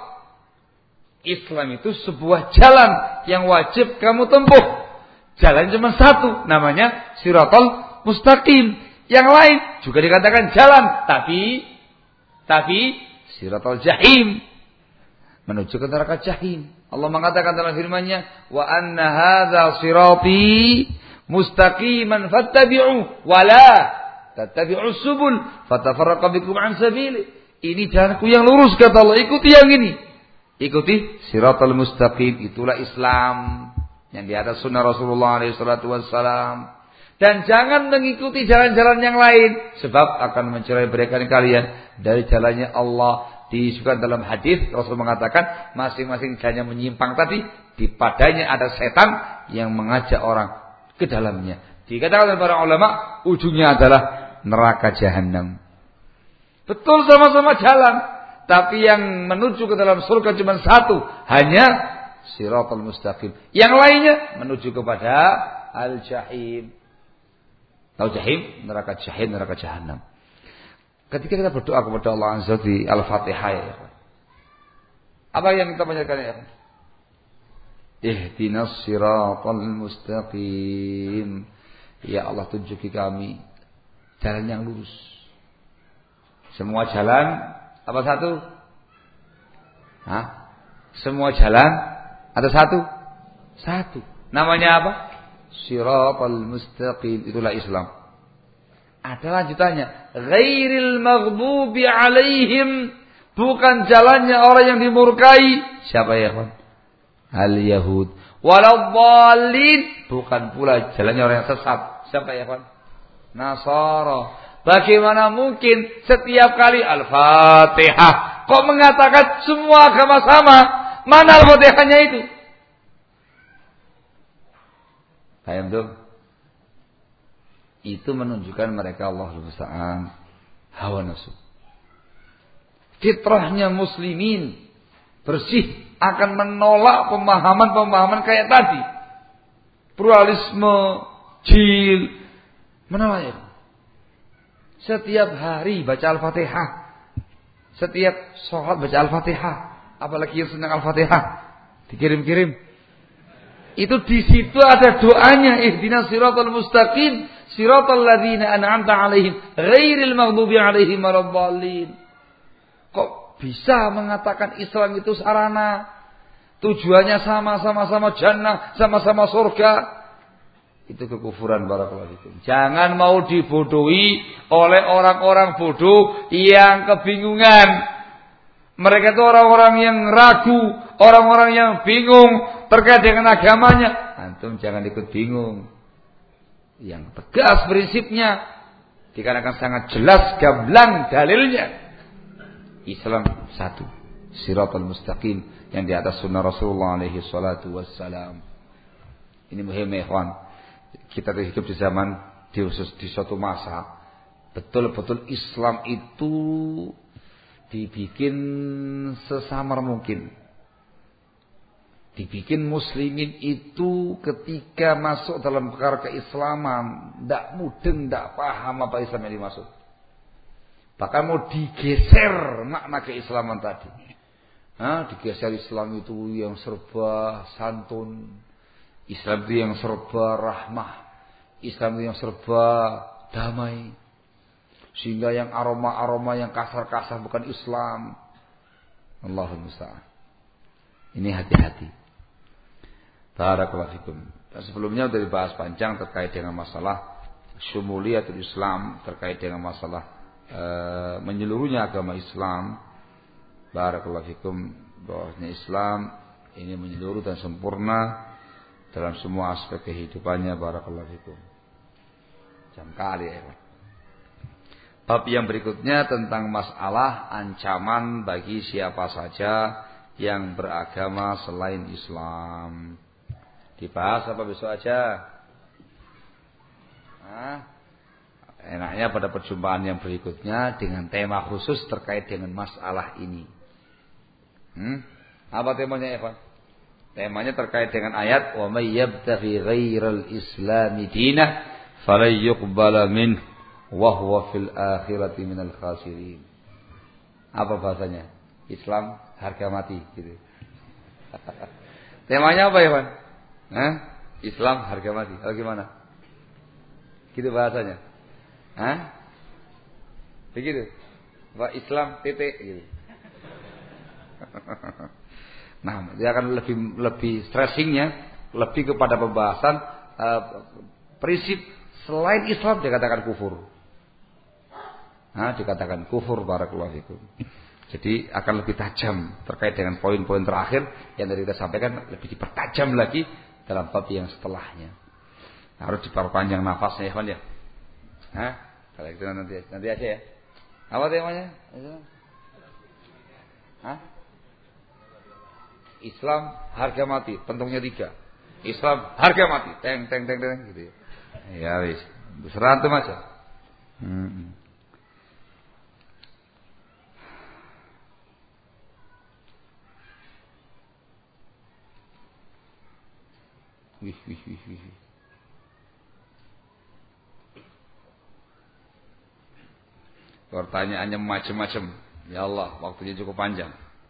Islam itu sebuah jalan yang wajib kamu tempuh. Jalan cuma satu, namanya siratal mustaqim. Yang lain juga dikatakan jalan, tapi Tapi siratal jahim, menuju ke neraka jahim. Allah mengatakan dalam firman-Nya, "Wa anna hadza sirati mustaqiman fattabi'u wa la tattabi'us subul fatafarraqa bikum an sabili." Ini jalanku yang lurus kata Allah, ikuti yang ini. Ikuti siratal mustaqim, itulah Islam yang di atas sunnah Rasulullah alaihi salatu wassalam. Dan jangan mengikuti jalan-jalan yang lain, sebab akan mencerai-beraikan kalian dari jalannya Allah. Disebutkan dalam hadis Rasul mengatakan masing-masing jalan yang menyimpang tadi, di padanya ada setan yang mengajak orang ke dalamnya. Dikatakan oleh para ulama, ujungnya adalah neraka jahanam. Betul, sama-sama jalan, tapi yang menuju ke dalam surga cuma satu, hanya siratal mustaqim. Yang lainnya menuju kepada al-jahim. Tahu jahim? Neraka jahim, neraka jahanam. Ketika kita berdoa kepada Allah Azza di Al-Fatihah ya. Apa yang kita panjatkan ya? Ihdinas siratal mustaqim. Ya Allah, tunjuki kami jalan yang lurus. Semua jalan apa satu? Hah? Semua jalan ada satu? Satu. Namanya apa? Siratal mustaqim, itulah Islam. Ada lanjutannya, ghairil maghdubi alaihim, bukan jalannya orang yang dimurkai. Siapa ya, kawan? Al Yahud. Waladhdallin, bukan pula jalannya orang yang sesat. Siapa ya, kawan? Nasara. Bagaimana mungkin setiap kali Al-Fatihah kok mengatakan semua agama sama? Mana Al-Fatihahnya itu? Paham tuh? Itu menunjukkan mereka Allah Subhanahu hawa nafsu. Fitrahnya muslimin bersih akan menolak pemahaman-pemahaman kayak tadi. Pluralisme, jil, menolak itu. Setiap hari baca Al-Fatihah. Setiap sholat baca Al-Fatihah. Apalagi yang senang Al-Fatihah. Dikirim-kirim. Itu di situ ada doanya, ihdinas siratal mustaqim, siratal ladzina an'amta 'alaihim, ghairil maghdubi 'alaihim waladdallin. Kok bisa mengatakan Islam itu sarana, tujuannya sama, sama-sama jannah, sama-sama surga? Itu kekufuran, barakallahu fikum. Jangan mau dibodohi oleh orang-orang bodoh yang kebingungan. Mereka itu orang-orang yang ragu, orang-orang yang bingung terkait dengan agamanya. Antum jangan ikut bingung. Yang tegas prinsipnya, dikarenakan sangat jelas gamblang dalilnya. Islam satu, siratal mustaqim, yang di atas sunnah Rasulullah alaihi salatu wassalam. Ini muhim ya ikhwan. Kita hidup di zaman di khusus di suatu masa betul-betul Islam itu dibikin sesamar mungkin. Dibikin muslimin itu ketika masuk dalam perkara keislaman tidak mudeng, tidak paham apa Islam yang dimaksud. Bahkan mau digeser makna keislaman tadi. Hah, digeser Islam itu yang serba santun, Islam itu yang serba rahmah, Islam itu yang serba damai. Sehingga yang aroma-aroma yang kasar-kasar bukan Islam. Allahul musta'an. Ini hati-hati. Barakallahu fikum. Dan sebelumnya sudah dibahas panjang terkait dengan masalah syumuliyatul Islam, terkait dengan masalah e, menyeluruhnya agama Islam. Barakallahu fikum, bahwasanya Islam ini menyeluruh dan sempurna dalam semua aspek kehidupannya. Barakallahu fikum. Jam kali ya. Bab yang berikutnya tentang masalah ancaman bagi siapa saja yang beragama selain Islam. Dibahas apa besok aja? Nah, enaknya pada perjumpaan yang berikutnya dengan tema khusus terkait dengan masalah ini. Hmm? Apa temanya, Evan? Temanya terkait dengan ayat wa may yabtaghi ghairal islami dinah falan yuqbala minhu wa huwa fil akhirati minal khasirin. Apa bahasanya? Islam harga mati gitu. Temanya apa ya, Pak? Hah? Islam harga mati. Atau gimana? Gitu bahasanya. Hah? Begitu. Pak Islam titik gitu. Nah, dia akan lebih lebih stressingnya lebih kepada pembahasan uh, prinsip selain Islam dikatakan kufur. Nah, dikatakan kufur, barakallahu fikum. Jadi akan lebih tajam terkait dengan poin-poin terakhir yang tadi kita sampaikan, lebih dipertajam lagi dalam bab yang setelahnya. Harus diperpanjang nafasnya ya, Pak ya. Hah? Kalau itu nanti nanti aja ya. Apa temanya? Hah? Islam harga mati, pentungnya tiga. Islam harga mati, teng teng teng teng gitu ya. Ya wis, serantem aja. Hmm. Wih, wih, wih, wih. Pertanyaannya macam-macam. Ya Allah, waktunya cukup panjang.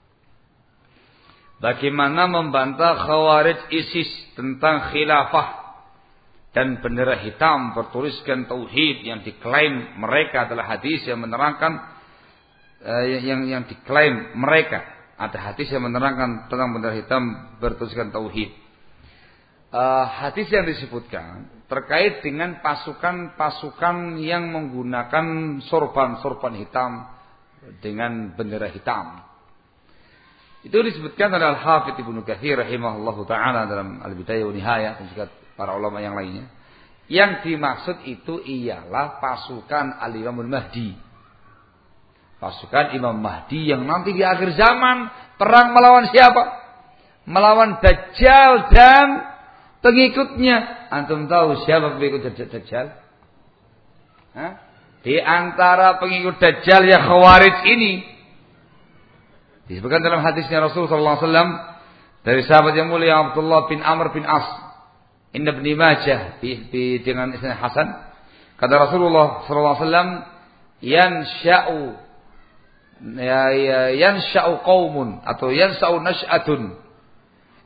Bagaimana membantah Khawarij ISIS tentang khilafah dan bendera hitam bertuliskan tauhid yang diklaim mereka adalah hadis yang menerangkan uh, yang yang diklaim mereka ada hadis yang menerangkan tentang bendera hitam bertuliskan tauhid. Uh, hadis yang disebutkan terkait dengan pasukan-pasukan yang menggunakan sorban-sorban hitam dengan bendera hitam. Itu disebutkan oleh Al-Hafidz Ibnu Katsir rahimahullahu taala dalam Al-Bidayah wa Nihayah dan juga para ulama yang lainnya. Yang dimaksud itu ialah pasukan Al-Imamul Mahdi. Pasukan Imam Mahdi yang nanti di akhir zaman perang melawan siapa? Melawan Dajjal dan pengikutnya. Antum tahu siapa pengikut Dajjal? Hah? Di antara pengikut Dajjal ya Khawarij ini. Disebutkan dalam hadisnya Rasulullah sallallahu alaihi wasallam dari sahabat yang mulia Abdullah bin Amr bin As, Inna Ibn Majah di, di, dengan isnad hasan. Kata Rasulullah sallallahu alaihi wasallam, yansha'u ya, ya yansha'u qaumun atau yansha'u nash'atun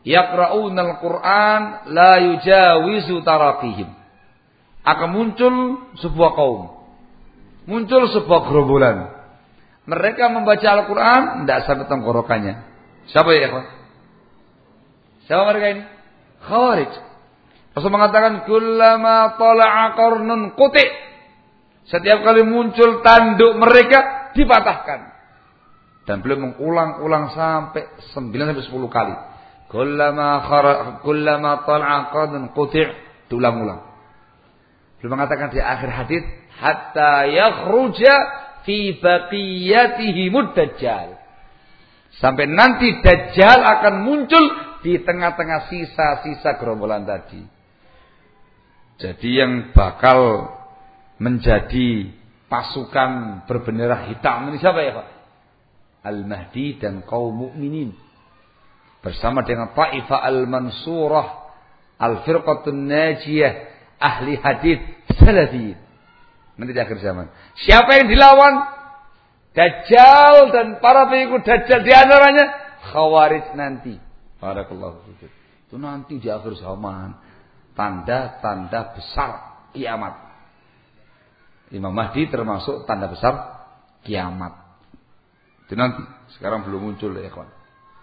yaqra'unal Qur'an la yujawizu taraqihim. Akan muncul sebuah kaum, muncul sebuah gerombolan. Mereka membaca Al-Qur'an tidak sampai tenggorokannya. Siapa ya, ikhwan? Siapa mereka ini? Khawarij. Rasul mengatakan kullama tala'a qarnun quti. Setiap kali muncul tanduk mereka dipatahkan. Dan beliau mengulang-ulang sampai sembilan sampai sepuluh kali. Kullama khara kullama tala'a qarnun quti, diulang-ulang. Beliau mengatakan di akhir hadis hatta yakhruja fi baqiyatihi mud-dajjal. Sampai nanti Dajjal akan muncul di tengah-tengah sisa-sisa gerombolan tadi. Jadi yang bakal menjadi pasukan berbendera hitam ini siapa ya Pak? Al-Mahdi dan kaum mukminin. Bersama dengan Taifah al-Mansurah, Al-Firqatun Najiyah, ahli hadis salafiyin. Nanti di akhir zaman. Siapa yang dilawan? Dajjal dan para pengikut Dajjal, di antaranya Khawarij nanti. Barakallahu fiik. Itu nanti di akhir zaman. Tanda-tanda besar kiamat. Imam Mahdi termasuk tanda besar kiamat. Itu nanti. Sekarang belum muncul ya kawan.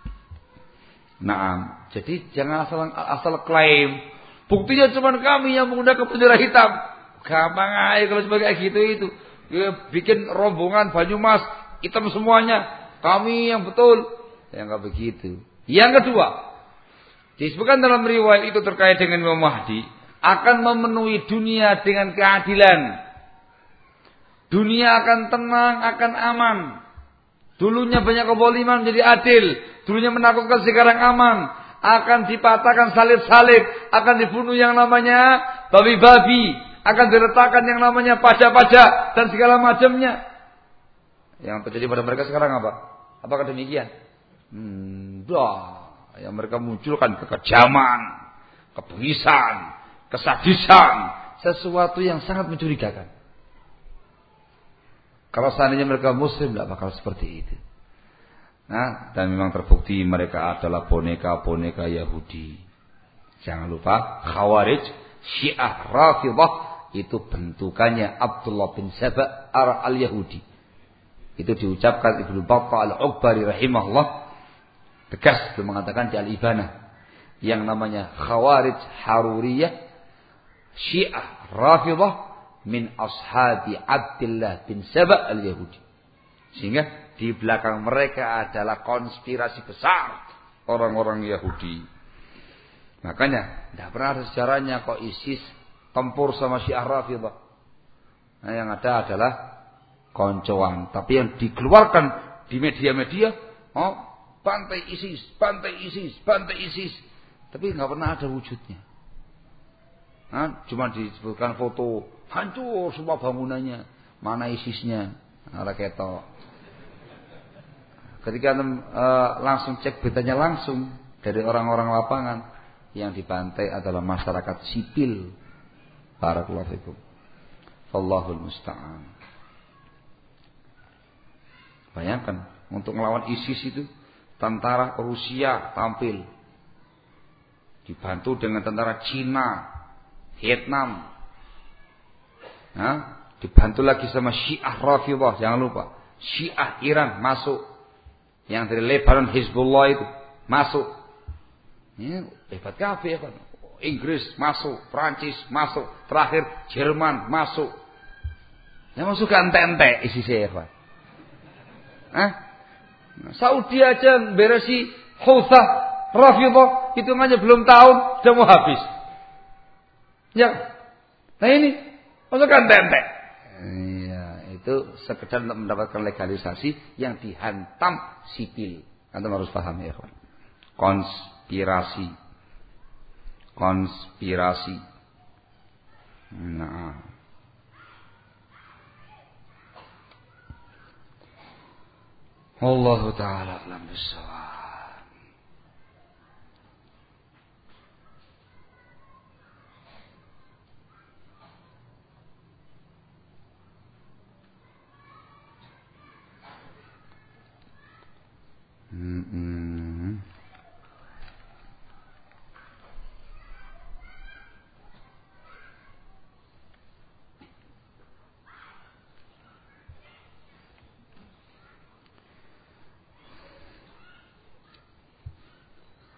Nah, jadi jangan asal asal klaim. Buktinya cuma kami yang menggunakan bendera hitam. Gampang aja kalau sebagai gitu itu. Ya, bikin rombongan Banyumas hitam semuanya. Kami yang betul. Ya enggak begitu. Yang kedua, disebutkan dalam riwayat itu terkait dengan Imam Mahdi akan memenuhi dunia dengan keadilan. Dunia akan tenang, akan aman. Dulunya banyak kezaliman menjadi adil. Dulunya menakutkan, sekarang aman. Akan dipatahkan salib-salib, akan dibunuh yang namanya babi-babi, akan diletakkan yang namanya pajak-pajak dan segala macamnya. Yang terjadi pada mereka sekarang apa? Apakah demikian? Hmm, dah. Yang mereka munculkan kekejaman, kebengisan, kesadisan, sesuatu yang sangat mencurigakan. Kalau seandainya mereka muslim tidak bakal seperti itu. Nah, dan memang terbukti mereka adalah boneka-boneka Yahudi. Jangan lupa Khawarij, Syiah, Rafidhah itu bentukannya Abdullah bin Saba al-Yahudi. Itu diucapkan Ibnu Battah al-Uqbari rahimahullah. Tegas itu mengatakan di Al-Ibanah. Yang namanya Khawarij Haruriyah, Syiah, Rafidhah min ashabi Abdullah bin Saba al-Yahudi. Sehingga di belakang mereka adalah konspirasi besar orang-orang Yahudi. Makanya tidak pernah ada sejarahnya kok ISIS tempur sama Syiah Rafidhah. Nah, yang ada adalah koncoan. Tapi yang dikeluarkan di media-media, oh bantai ISIS, bantai ISIS, bantai ISIS. Tapi nggak pernah ada wujudnya. Nah, cuma disebutkan foto hancur semua bangunannya. Mana ISISnya? Ada ketok. Ketika uh, langsung cek beritanya langsung dari orang-orang lapangan, yang dibantai adalah masyarakat sipil. Barakallahu fikum. Wallahul musta'an. Bayangkan untuk melawan ISIS itu tentara Rusia tampil dibantu dengan tentara Cina, Vietnam. Nah, dibantu lagi sama Syiah Rafidhah, jangan lupa. Syiah Iran masuk. Yang dari Lebanon Hizbullah itu masuk. Ini hebat kabeh kan. Inggris masuk, Prancis masuk, terakhir Jerman masuk. Yang masuk ke ente-ente isi saya, Pak. Hah? Nah, Saudi aja beresi Houthah Rafidhah hitungannya belum tahun sudah mau habis. Ya. Nah ini masuk ke ente-ente. Itu sekedar untuk mendapatkan legalisasi yang dihantam sipil. Antum harus paham ya, kawan. Konspirasi. Konspirasi. Nah. Wallahu taala a'lam bissawab. Hmm.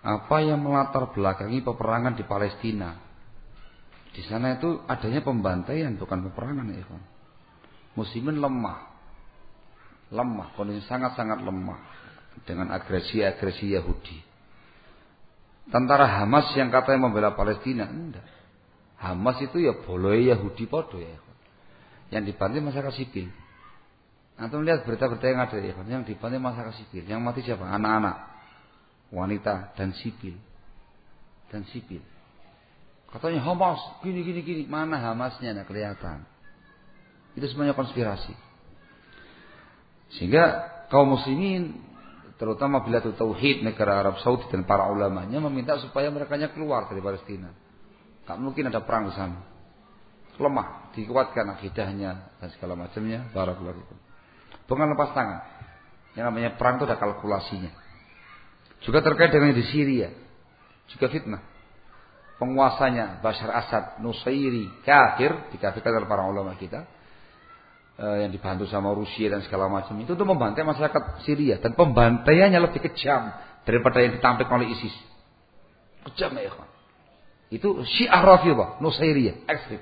apa yang melatar belakangi peperangan di Palestina. Di sana itu adanya pembantaian, bukan peperangan ya ikhwan. Muslimin lemah. Lemah, kondisi sangat-sangat lemah dengan agresi-agresi Yahudi. Tentara Hamas yang katanya membela Palestina, enggak. Hamas itu ya boleh Yahudi podo ya ikhwan. Yang dibantai masyarakat sipil. Antum lihat berita-berita yang ada ya, yang dibantai masyarakat sipil. Yang mati siapa? Anak-anak, wanita dan sipil. Dan sipil. Katanya Hamas, gini gini gini. Mana Hamasnya? Nah, kelihatan. Itu semuanya konspirasi. Sehingga kaum muslimin, terutama Biladut Tauhid, negara Arab Saudi dan para ulamanya meminta supaya mereka keluar dari Palestina. Tak mungkin ada perang di sana. Lemah, dikuatkan akidahnya dan segala macamnya. Barakallahu fikum. Bukan lepas tangan. Yang namanya perang itu ada kalkulasinya. Juga terkait dengan di Syria, juga fitnah. Penguasanya Bashar Assad, Nusairi, kafir, dikafirkan oleh para ulama kita, eh, yang dibantu sama Rusia dan segala macam itu untuk membantai masyarakat Syria, dan pembantaiannya lebih kejam daripada yang ditampilkan oleh ISIS. Kejam ya ikhwan. Itu Syiah Rafidhah, Nusairiyah, ekstrem.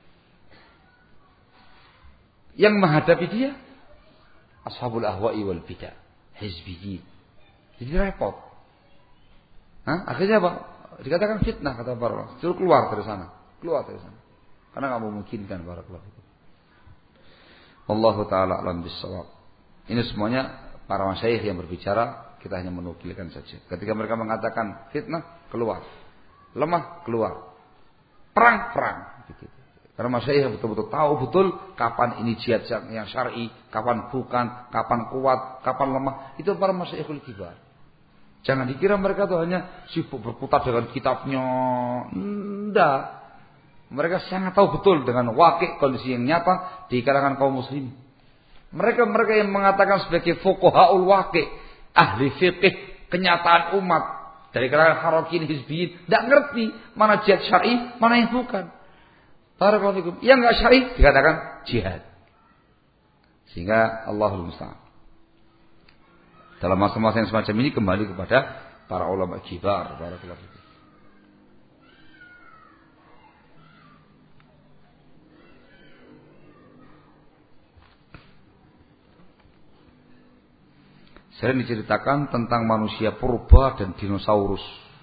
Yang menghadapi dia Ashabul Ahwa'i wal Bidah, Hizbiyyin. Jadi repot. Hah? Akhirnya apa? Dikatakan fitnah kata para ulama. Suruh keluar dari sana, keluar dari sana. Karena enggak memungkinkan barakallahu fikum. Wallahu taala alam bissawab. Ini semuanya para masyayikh yang berbicara, kita hanya menukilkan saja. Ketika mereka mengatakan fitnah, keluar. Lemah, keluar. Perang, perang. Begitu. Karena masyayikh betul-betul tahu betul kapan ini jihad yang syar'i, kapan bukan, kapan kuat, kapan lemah. Itu para masyayikhul kibar. Jangan dikira mereka tuh hanya sibuk berputar dengan kitabnya. Enggak. Mereka sangat tahu betul dengan wakil kondisi yang nyata di kalangan kaum muslim. Mereka-mereka yang mengatakan sebagai fuqahaul waqi', ahli fiqih kenyataan umat dari kalangan harakin hizbiyin, tidak ngerti mana jihad syar'i, mana yang bukan. Barakallahu fikum. Yang enggak syar'i dikatakan jihad. Sehingga Allahul musta'an. Dalam masa-masa yang semacam ini kembali kepada para ulama kibar. Barakallahu fikum. Sering diceritakan tentang manusia purba dan dinosaurus.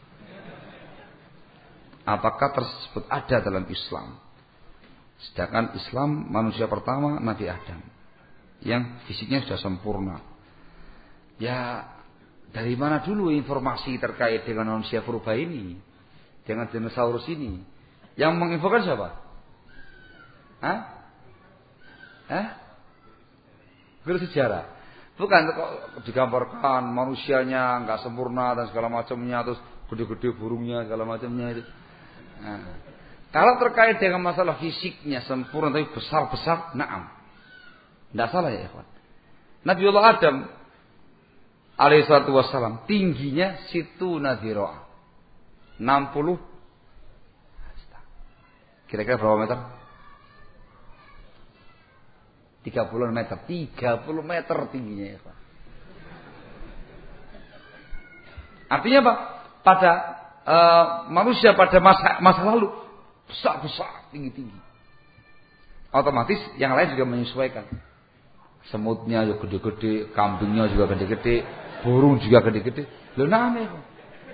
Apakah tersebut ada dalam Islam? Sedangkan Islam manusia pertama Nabi Adam, yang fisiknya sudah sempurna. Ya, dari mana dulu informasi terkait dengan manusia purba ini, dengan dinosaurus ini? Yang menginfokan siapa? Hah? Hah? Guru sejarah. Bukan kok digambarkan manusianya enggak sempurna dan segala macamnya, terus gede-gede burungnya segala macamnya itu. Nah, kalau terkait dengan masalah fisiknya sempurna tapi besar-besar, na'am. Enggak salah ya, ikhwan. Nabiullah Adam alaihi salatu wassalam tingginya situ nadhira. enam puluh. Kira-kira berapa meter? tiga puluh meter, tiga puluh meter tingginya ya Pak. Artinya apa? Pada uh, manusia pada masa masa lalu besar-besar, tinggi-tinggi. Otomatis yang lain juga menyesuaikan. Semutnya juga gede-gede, kambingnya juga gede-gede, burung juga gede-gede. Loh nane kok.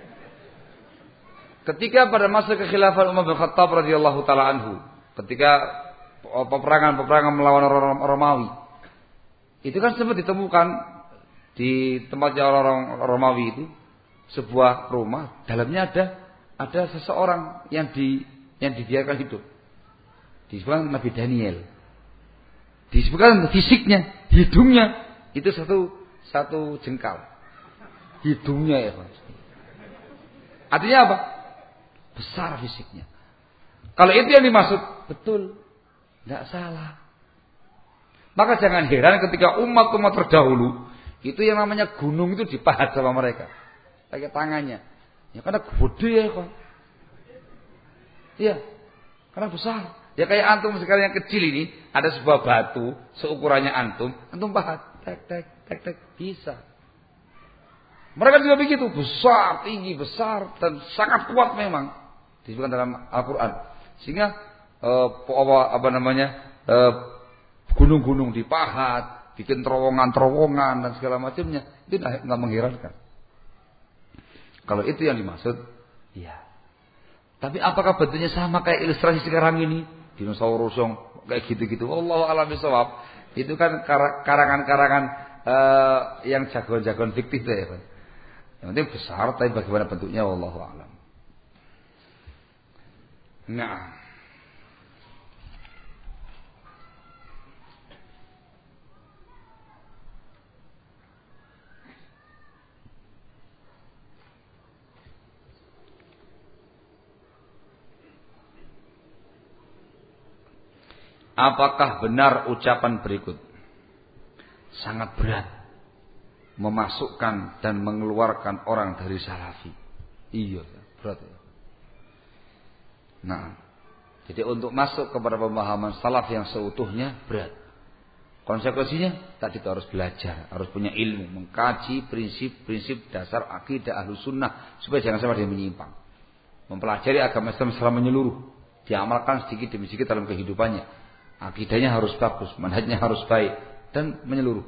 Ketika pada masa kekhilafan Umar bin Khattab radhiyallahu taala anhu, ketika peperangan-peperangan melawan orang Romawi, itu kan sempat ditemukan di tempatnya orang Romawi itu sebuah rumah, dalamnya ada ada seseorang yang di yang dibiarkan hidup. Disebutkan Nabi Daniel. Disebutkan fisiknya, hidungnya itu satu satu jengkal. Hidungnya ya Pak. Artinya apa? Besar fisiknya. Kalau itu yang dimaksud, betul. Tidak salah. Maka jangan heran ketika umat-umat terdahulu itu yang namanya gunung itu dipahat sama mereka pakai tangannya. Ya karena gede ya kok. Iya. Karena besar. Ya kayak antum sekarang yang kecil ini ada sebuah batu seukurannya antum, antum pahat, tek tek tek tek bisa. Mereka juga begitu, besar, tinggi, besar dan sangat kuat memang disebutkan dalam Al-Qur'an. Sehingga eh, apa, apa namanya? Eh, gunung-gunung dipahat, bikin terowongan-terowongan dan segala macamnya. Itu enggak mengherankan. Kalau itu yang dimaksud, iya. Tapi apakah bentuknya sama kayak ilustrasi sekarang ini? Dinosaurus yang kayak gitu-gitu. Wallahu a'lam bishawab. Itu kan karangan-karangan uh, yang jagoan-jagoan fiktif ya, Pak. Yang penting besar, tapi bagaimana bentuknya wallahu a'lam. Nah, apakah benar ucapan berikut? Sangat berat memasukkan dan mengeluarkan orang dari salafi. Iya, berat ya. Nah, jadi untuk masuk kepada pemahaman salaf yang seutuhnya berat. Konsekuensinya tadi itu harus belajar, harus punya ilmu, mengkaji prinsip-prinsip dasar akidah Ahlus Sunnah supaya jangan sampai dia menyimpang. Mempelajari agama Islam secara menyeluruh, diamalkan sedikit demi sedikit dalam kehidupannya. Akidahnya harus bagus, manhajnya harus baik dan menyeluruh.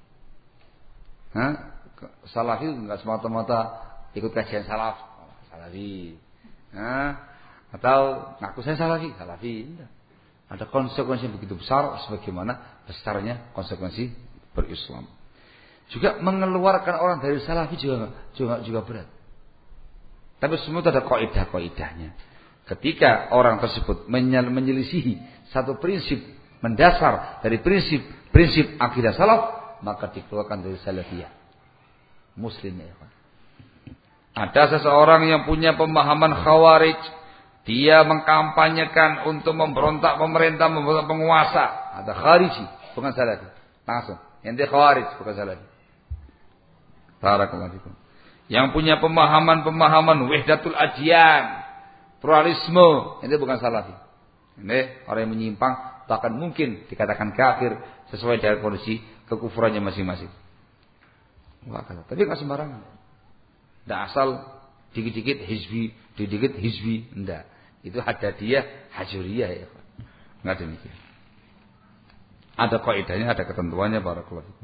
Hah? Salafi enggak semata-mata ikut kajian salaf, salafi. Hah? Atau ngaku saya salafi, salafi. Enggak. Ada konsekuensi yang begitu besar sebagaimana besarnya konsekuensi berislam. Juga mengeluarkan orang dari salafi juga juga juga berat. Tapi semua itu ada kaidah-kaidahnya. Ketika orang tersebut menyelisihi satu prinsip mendasar dari prinsip-prinsip akidah salaf, maka dikeluarkan dari salafiyah. Muslim ya. Ada seseorang yang punya pemahaman khawarij, dia mengkampanyekan untuk memberontak pemerintah, memberontak penguasa. Ada khariji, bukan salafi. Langsung, ente khawarij bukan salafi. Barakallahu fikum. Yang punya pemahaman-pemahaman wahdatul adyan, pluralisme, ente bukan salafi. Ini orang yang menyimpang bahkan mungkin dikatakan kafir sesuai dengan kondisi kekufurannya masing-masing. Wah, tapi nggak sembarangan. Tidak asal dikit-dikit hizbi, dikit-dikit hizbi, enggak. Itu hadadiyah, hajuriyah ya. Enggak demikian. Ada kaidahnya, ada ketentuannya barakallahu fikum.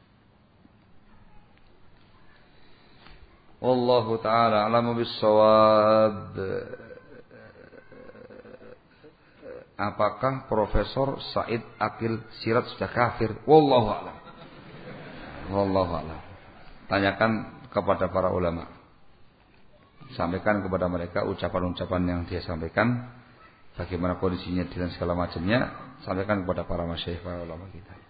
Wallahu taala a'lamu bis-shawab. Apakah Profesor Said Akil Siraj sudah kafir? Wallahu a'lam. Wallahu a'lam. Tanyakan kepada para ulama. Sampaikan kepada mereka ucapan-ucapan yang dia sampaikan, bagaimana kondisinya dan segala macamnya. Sampaikan kepada para masyayikh, para ulama kita.